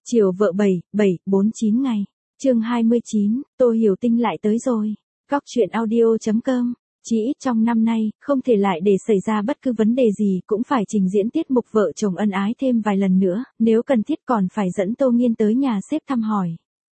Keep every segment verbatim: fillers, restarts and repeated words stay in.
Chiều vợ bảy, bảy, bốn chín ngày. Chương hai mươi chín, Tô Hiểu Tinh lại tới rồi. Góc truyện audio chấm com. Chỉ ít trong năm nay, không thể lại để xảy ra bất cứ vấn đề gì, cũng phải trình diễn tiết mục vợ chồng ân ái thêm vài lần nữa, nếu cần thiết còn phải dẫn Tô Nghiên tới nhà sếp thăm hỏi.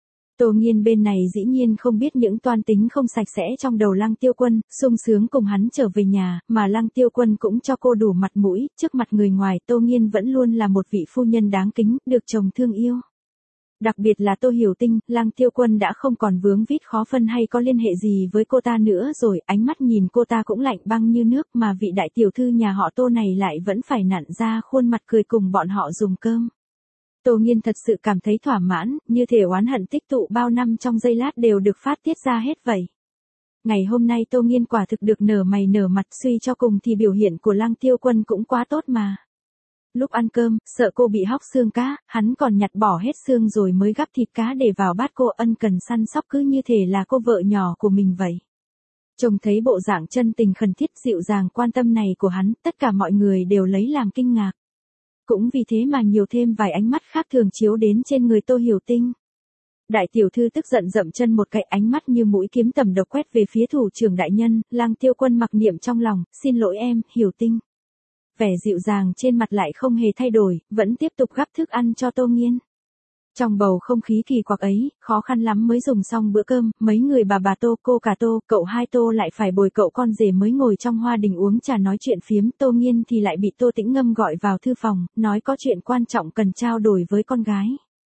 Tô Nghiên bên này dĩ nhiên không biết những toan tính không sạch sẽ trong đầu Lăng Tiêu Quân, sung sướng cùng hắn trở về nhà, mà Lăng Tiêu Quân cũng cho cô đủ mặt mũi, trước mặt người ngoài Tô Nghiên vẫn luôn là một vị phu nhân đáng kính, được chồng thương yêu. Đặc biệt là Tô Hiểu Tinh, Lăng Tiêu Quân đã không còn vướng vít khó phân hay có liên hệ gì với cô ta nữa rồi, ánh mắt nhìn cô ta cũng lạnh băng như nước, mà vị đại tiểu thư nhà họ Tô này lại vẫn phải nặn ra khuôn mặt cười cùng bọn họ dùng cơm. Tô Nghiên thật sự cảm thấy thỏa mãn, như thể oán hận tích tụ bao năm trong giây lát đều được phát tiết ra hết vậy. Ngày hôm nay Tô Nghiên quả thực được nở mày nở mặt, suy cho cùng thì biểu hiện của Lăng Tiêu Quân cũng quá tốt mà. Lúc ăn cơm, sợ cô bị hóc xương cá, hắn còn nhặt bỏ hết xương rồi mới gắp thịt cá để vào bát cô, ân cần săn sóc cứ như thể là cô vợ nhỏ của mình vậy. Trông thấy bộ dạng chân tình khẩn thiết dịu dàng quan tâm này của hắn, tất cả mọi người đều lấy làm kinh ngạc. Cũng vì thế mà nhiều thêm vài ánh mắt khác thường chiếu đến trên người Tô Hiểu Tinh. Đại tiểu thư tức giận dậm chân một cái, ánh mắt như mũi kiếm tầm độc quét về phía thủ trưởng đại nhân. Lăng Tiêu Quân mặc niệm trong lòng, xin lỗi em, Hiểu Tinh. Vẻ dịu dàng trên mặt lại không hề thay đổi, vẫn tiếp tục gắp thức ăn cho Tô Nghiên. Trong bầu không khí kỳ quặc ấy, khó khăn lắm mới dùng xong bữa cơm, mấy người bà bà Tô, cô cả Tô, cậu hai Tô lại phải bồi cậu con rể mới ngồi trong hoa đình uống trà nói chuyện phiếm. Tô Nghiên thì lại bị Tô Tĩnh Ngâm gọi vào thư phòng, nói có chuyện quan trọng cần trao đổi với con gái.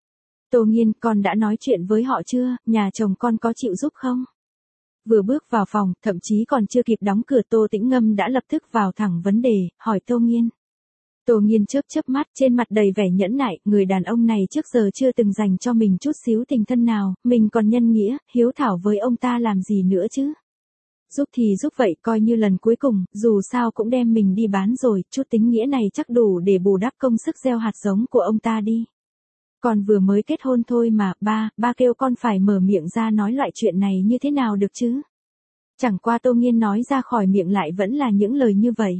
Tô Nghiên, con đã nói chuyện với họ chưa, nhà chồng con có chịu giúp không? Vừa bước vào phòng, thậm chí còn chưa kịp đóng cửa Tô Tĩnh Ngâm đã lập tức vào thẳng vấn đề, hỏi Tô Nghiên. Tô Nghiên chớp chớp mắt, trên mặt đầy vẻ nhẫn nại, người đàn ông này trước giờ chưa từng dành cho mình chút xíu tình thân nào, mình còn nhân nghĩa, hiếu thảo với ông ta làm gì nữa chứ? Giúp thì giúp vậy, coi như lần cuối cùng, dù sao cũng đem mình đi bán rồi, chút tính nghĩa này chắc đủ để bù đắp công sức gieo hạt giống của ông ta đi. Con vừa mới kết hôn thôi mà, ba, ba kêu con phải mở miệng ra nói loại chuyện này như thế nào được chứ? Chẳng qua Tô Nghiên nói ra khỏi miệng lại vẫn là những lời như vậy.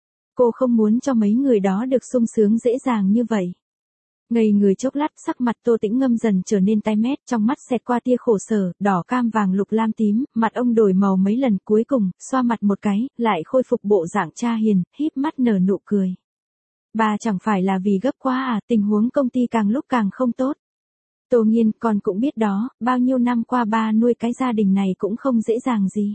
Cô không muốn cho mấy người đó được sung sướng dễ dàng như vậy. Ngây người chốc lát, sắc mặt Tô Tĩnh Ngâm dần trở nên tái mét, trong mắt xẹt qua tia khổ sở, đỏ cam vàng lục lam tím, mặt ông đổi màu mấy lần, cuối cùng, xoa mặt một cái, lại khôi phục bộ dạng cha hiền, híp mắt nở nụ cười. Ba chẳng phải là vì gấp quá à, tình huống công ty càng lúc càng không tốt. Tô Nghiên, con cũng biết đó, bao nhiêu năm qua ba nuôi cái gia đình này cũng không dễ dàng gì.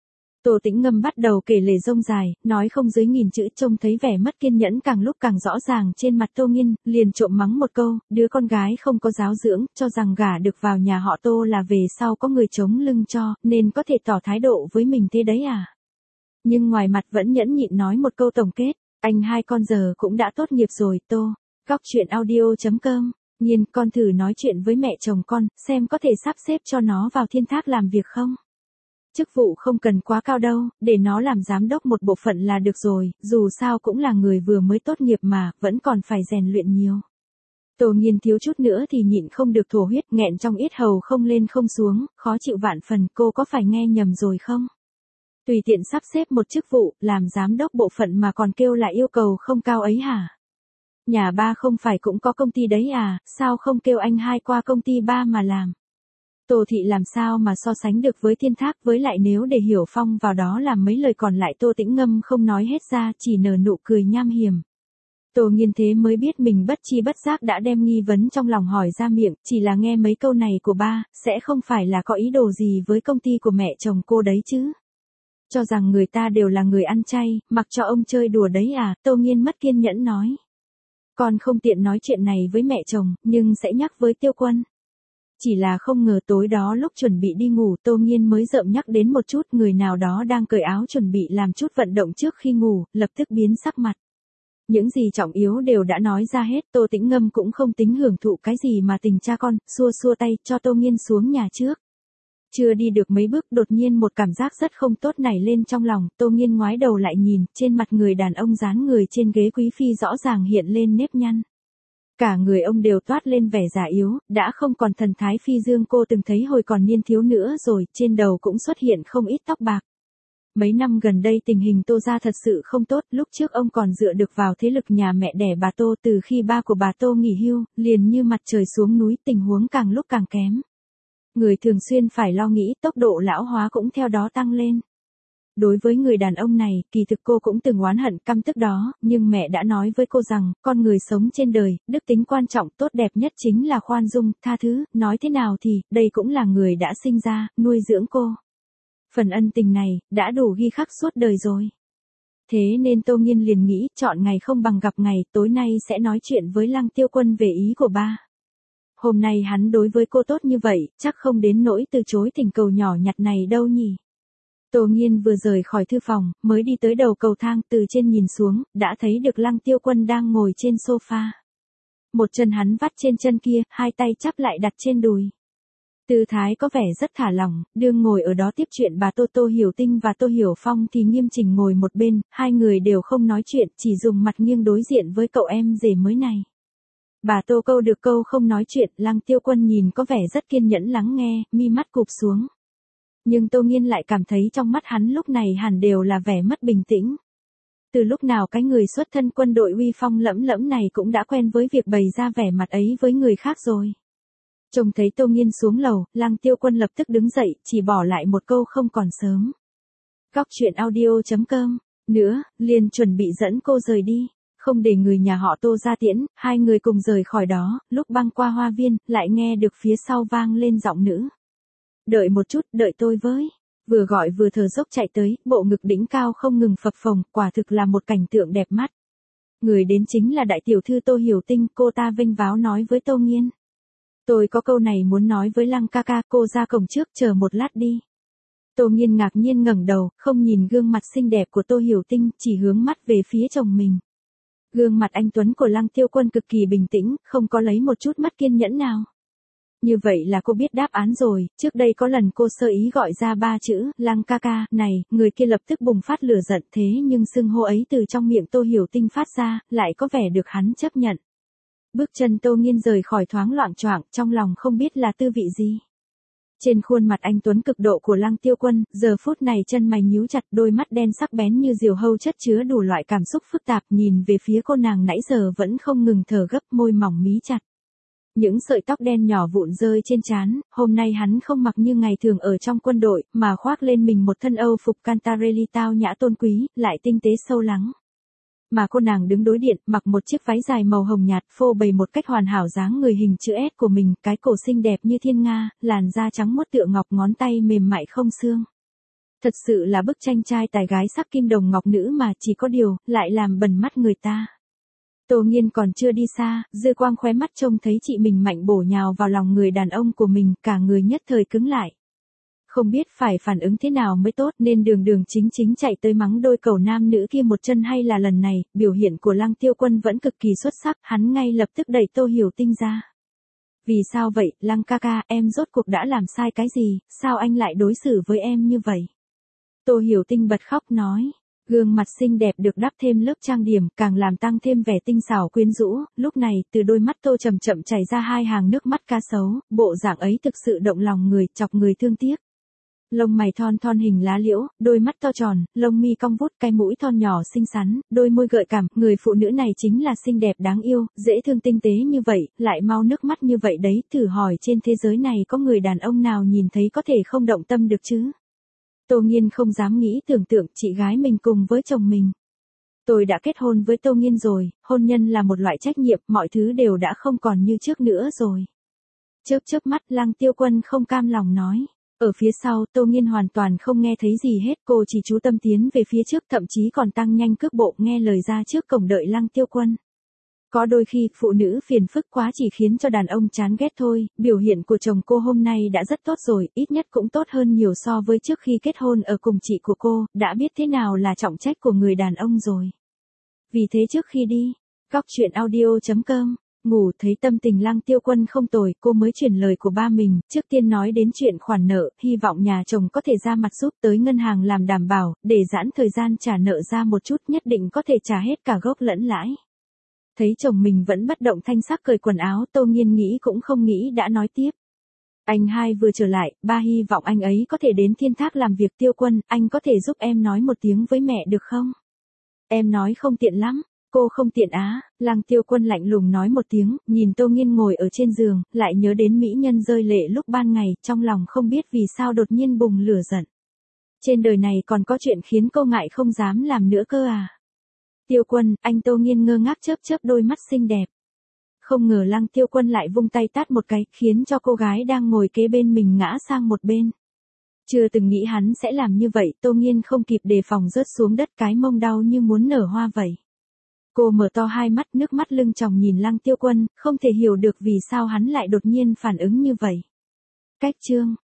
Tô Tĩnh Ngâm bắt đầu kể lể rông dài, nói không dưới nghìn chữ, trông thấy vẻ mất kiên nhẫn càng lúc càng rõ ràng trên mặt Tô Nghiên, liền trộm mắng một câu, đứa con gái không có giáo dưỡng, cho rằng gả được vào nhà họ Tô là về sau có người chống lưng cho, nên có thể tỏ thái độ với mình thế đấy à. Nhưng ngoài mặt vẫn nhẫn nhịn nói một câu tổng kết, anh hai con giờ cũng đã tốt nghiệp rồi, Tô. Góc truyện audio chấm com. Nhiên, con thử nói chuyện với mẹ chồng con, xem có thể sắp xếp cho nó vào Thiên Thác làm việc không? Chức vụ không cần quá cao đâu, để nó làm giám đốc một bộ phận là được rồi, dù sao cũng là người vừa mới tốt nghiệp mà, vẫn còn phải rèn luyện nhiều. Tô Nghiên thiếu chút nữa thì nhịn không được thổ huyết, nghẹn trong yết hầu không lên không xuống, khó chịu vạn phần, cô có phải nghe nhầm rồi không? Tùy tiện sắp xếp một chức vụ, làm giám đốc bộ phận mà còn kêu lại yêu cầu không cao ấy hả? Nhà ba không phải cũng có công ty đấy à, sao không kêu anh hai qua công ty ba mà làm? Tô thị làm sao mà so sánh được với Thiên Thác, với lại nếu để Hiểu Phong vào đó làm mấy lời còn lại Tô Tĩnh Ngâm không nói hết ra, chỉ nở nụ cười nham hiểm. Tô Nghiên thế mới biết mình bất chi bất giác đã đem nghi vấn trong lòng hỏi ra miệng, chỉ là nghe mấy câu này của ba, sẽ không phải là có ý đồ gì với công ty của mẹ chồng cô đấy chứ. Cho rằng người ta đều là người ăn chay, mặc cho ông chơi đùa đấy à, Tô Nghiên mất kiên nhẫn nói. Con không tiện nói chuyện này với mẹ chồng, nhưng sẽ nhắc với Tiêu Quân. Chỉ là không ngờ tối đó lúc chuẩn bị đi ngủ Tô Nghiên mới rợm nhắc đến một chút, người nào đó đang cởi áo chuẩn bị làm chút vận động trước khi ngủ, lập tức biến sắc mặt. Những gì trọng yếu đều đã nói ra hết, Tô Tĩnh Ngâm cũng không tính hưởng thụ cái gì mà tình cha con, xua xua tay cho Tô Nghiên xuống nhà trước. Chưa đi được mấy bước đột nhiên một cảm giác rất không tốt nảy lên trong lòng, Tô Nghiên ngoái đầu lại nhìn, trên mặt người đàn ông dán người trên ghế quý phi rõ ràng hiện lên nếp nhăn. Cả người ông đều toát lên vẻ già yếu, đã không còn thần thái phi dương cô từng thấy hồi còn niên thiếu nữa rồi, trên đầu cũng xuất hiện không ít tóc bạc. Mấy năm gần đây tình hình Tô gia thật sự không tốt, lúc trước ông còn dựa được vào thế lực nhà mẹ đẻ bà Tô, từ khi ba của bà Tô nghỉ hưu, liền như mặt trời xuống núi, tình huống càng lúc càng kém. Người thường xuyên phải lo nghĩ, tốc độ lão hóa cũng theo đó tăng lên. Đối với người đàn ông này, kỳ thực cô cũng từng oán hận căm tức đó, nhưng mẹ đã nói với cô rằng, con người sống trên đời, đức tính quan trọng, tốt đẹp nhất chính là khoan dung, tha thứ, nói thế nào thì, đây cũng là người đã sinh ra, nuôi dưỡng cô. Phần ân tình này, đã đủ ghi khắc suốt đời rồi. Thế nên Tô Nghiên liền nghĩ, chọn ngày không bằng gặp ngày, tối nay sẽ nói chuyện với Lăng Tiêu Quân về ý của ba. Hôm nay hắn đối với cô tốt như vậy, chắc không đến nỗi từ chối thỉnh cầu nhỏ nhặt này đâu nhỉ. Tô Nghiên vừa rời khỏi thư phòng, mới đi tới đầu cầu thang, từ trên nhìn xuống, đã thấy được Lăng Tiêu Quân đang ngồi trên sofa. Một chân hắn vắt trên chân kia, hai tay chắp lại đặt trên đùi. Tư thái có vẻ rất thả lỏng, đương ngồi ở đó tiếp chuyện bà Tô Tô Hiểu Tinh và Tô Hiểu Phong thì nghiêm chỉnh ngồi một bên, hai người đều không nói chuyện, chỉ dùng mặt nghiêng đối diện với cậu em rể mới này. Bà Tô câu được câu không nói chuyện, Lăng Tiêu Quân nhìn có vẻ rất kiên nhẫn lắng nghe, mi mắt cụp xuống. Nhưng Tô Nghiên lại cảm thấy trong mắt hắn lúc này hẳn đều là vẻ mất bình tĩnh. Từ lúc nào cái người xuất thân quân đội uy phong lẫm lẫm này cũng đã quen với việc bày ra vẻ mặt ấy với người khác rồi. Trông thấy Tô Nghiên xuống lầu, Lăng Tiêu Quân lập tức đứng dậy, chỉ bỏ lại một câu không còn sớm. Góc truyện audio chấm com, nữa, liền chuẩn bị dẫn cô rời đi. Không để người nhà họ Tô ra tiễn, hai người cùng rời khỏi đó, lúc băng qua hoa viên, lại nghe được phía sau vang lên giọng nữ. Đợi một chút, đợi tôi với. Vừa gọi vừa thở dốc chạy tới, bộ ngực đỉnh cao không ngừng phập phồng, quả thực là một cảnh tượng đẹp mắt. Người đến chính là đại tiểu thư Tô Hiểu Tinh, cô ta vênh váo nói với Tô Nghiên. Tôi có câu này muốn nói với Lăng ca ca, cô ra cổng trước chờ một lát đi. Tô Nghiên ngạc nhiên ngẩng đầu, không nhìn gương mặt xinh đẹp của Tô Hiểu Tinh, chỉ hướng mắt về phía chồng mình. Gương mặt anh tuấn của Lăng Tiêu Quân cực kỳ bình tĩnh, không có lấy một chút mắt kiên nhẫn nào. Như vậy là cô biết đáp án rồi, trước đây có lần cô sơ ý gọi ra ba chữ, Lăng ca ca, này, người kia lập tức bùng phát lửa giận, thế nhưng xưng hô ấy từ trong miệng Tô Hiểu Tinh phát ra, lại có vẻ được hắn chấp nhận. Bước chân Tô Nghiên rời khỏi thoáng loạng choạng, trong lòng không biết là tư vị gì. Trên khuôn mặt anh tuấn cực độ của Lăng Tiêu Quân, giờ phút này chân mày nhíu chặt, đôi mắt đen sắc bén như diều hâu chất chứa đủ loại cảm xúc phức tạp, nhìn về phía cô nàng nãy giờ vẫn không ngừng thở gấp, môi mỏng mí chặt. Những sợi tóc đen nhỏ vụn rơi trên trán, hôm nay hắn không mặc như ngày thường ở trong quân đội, mà khoác lên mình một thân Âu phục Cantarelli tao nhã tôn quý, lại tinh tế sâu lắng. Mà cô nàng đứng đối diện, mặc một chiếc váy dài màu hồng nhạt, phô bày một cách hoàn hảo dáng người hình chữ S của mình, cái cổ xinh đẹp như thiên nga, làn da trắng muốt tựa ngọc, ngón tay mềm mại không xương. Thật sự là bức tranh trai tài gái sắc kim đồng ngọc nữ mà, chỉ có điều, lại làm bẩn mắt người ta. Tô Nghiên còn chưa đi xa, dư quang khóe mắt trông thấy chị mình mạnh bổ nhào vào lòng người đàn ông của mình, cả người nhất thời cứng lại. Không biết phải phản ứng thế nào mới tốt, nên đường đường chính chính chạy tới mắng đôi cầu nam nữ kia một chân, hay là lần này, biểu hiện của Lăng Tiêu Quân vẫn cực kỳ xuất sắc, hắn ngay lập tức đẩy Tô Hiểu Tinh ra. Vì sao vậy, Lăng ca ca, em rốt cuộc đã làm sai cái gì, sao anh lại đối xử với em như vậy? Tô Hiểu Tinh bật khóc nói. Gương mặt xinh đẹp được đắp thêm lớp trang điểm, càng làm tăng thêm vẻ tinh xảo quyến rũ, lúc này, từ đôi mắt Tô chậm chậm chảy ra hai hàng nước mắt cá sấu, bộ dạng ấy thực sự động lòng người, chọc người thương tiếc. Lông mày thon thon hình lá liễu, đôi mắt to tròn, lông mi cong vút, cái mũi thon nhỏ xinh xắn, đôi môi gợi cảm, người phụ nữ này chính là xinh đẹp đáng yêu, dễ thương tinh tế như vậy, lại mau nước mắt như vậy đấy, thử hỏi trên thế giới này có người đàn ông nào nhìn thấy có thể không động tâm được chứ? Tô Nghiên không dám nghĩ tưởng tượng chị gái mình cùng với chồng mình. Tôi đã kết hôn với Tô Nghiên rồi, hôn nhân là một loại trách nhiệm, mọi thứ đều đã không còn như trước nữa rồi. Chớp chớp mắt, Lăng Tiêu Quân không cam lòng nói. Ở phía sau, Tô Nghiên hoàn toàn không nghe thấy gì hết, cô chỉ chú tâm tiến về phía trước, thậm chí còn tăng nhanh cước bộ, nghe lời ra trước cổng đợi Lăng Tiêu Quân. Có đôi khi, phụ nữ phiền phức quá chỉ khiến cho đàn ông chán ghét thôi, biểu hiện của chồng cô hôm nay đã rất tốt rồi, ít nhất cũng tốt hơn nhiều so với trước khi kết hôn ở cùng chị của cô, đã biết thế nào là trọng trách của người đàn ông rồi. Vì thế trước khi đi, góc truyện audio chấm com, ngủ thấy tâm tình Lăng Tiêu Quân không tồi, cô mới truyền lời của ba mình, trước tiên nói đến chuyện khoản nợ, hy vọng nhà chồng có thể ra mặt giúp tới ngân hàng làm đảm bảo, để giãn thời gian trả nợ ra một chút, nhất định có thể trả hết cả gốc lẫn lãi. Thấy chồng mình vẫn bất động thanh sắc cởi quần áo, Tô Nghiên nghĩ cũng không nghĩ đã nói tiếp. Anh hai vừa trở lại, ba hy vọng anh ấy có thể đến Thiên Thác làm việc. Tiêu Quân, anh có thể giúp em nói một tiếng với mẹ được không? Em nói không tiện lắm. Cô không tiện á, Lăng Tiêu Quân lạnh lùng nói một tiếng, nhìn Tô Nghiên ngồi ở trên giường, lại nhớ đến mỹ nhân rơi lệ lúc ban ngày, trong lòng không biết vì sao đột nhiên bùng lửa giận. Trên đời này còn có chuyện khiến cô ngại không dám làm nữa cơ à? Tiêu Quân, anh Tô Nghiên ngơ ngác chớp chớp đôi mắt xinh đẹp. Không ngờ Lăng Tiêu Quân lại vung tay tát một cái, khiến cho cô gái đang ngồi kế bên mình ngã sang một bên. Chưa từng nghĩ hắn sẽ làm như vậy, Tô Nghiên không kịp đề phòng rớt xuống đất, cái mông đau như muốn nở hoa vậy. Cô mở to hai mắt, nước mắt lưng tròng nhìn Lăng Tiêu Quân, không thể hiểu được vì sao hắn lại đột nhiên phản ứng như vậy. Cách chương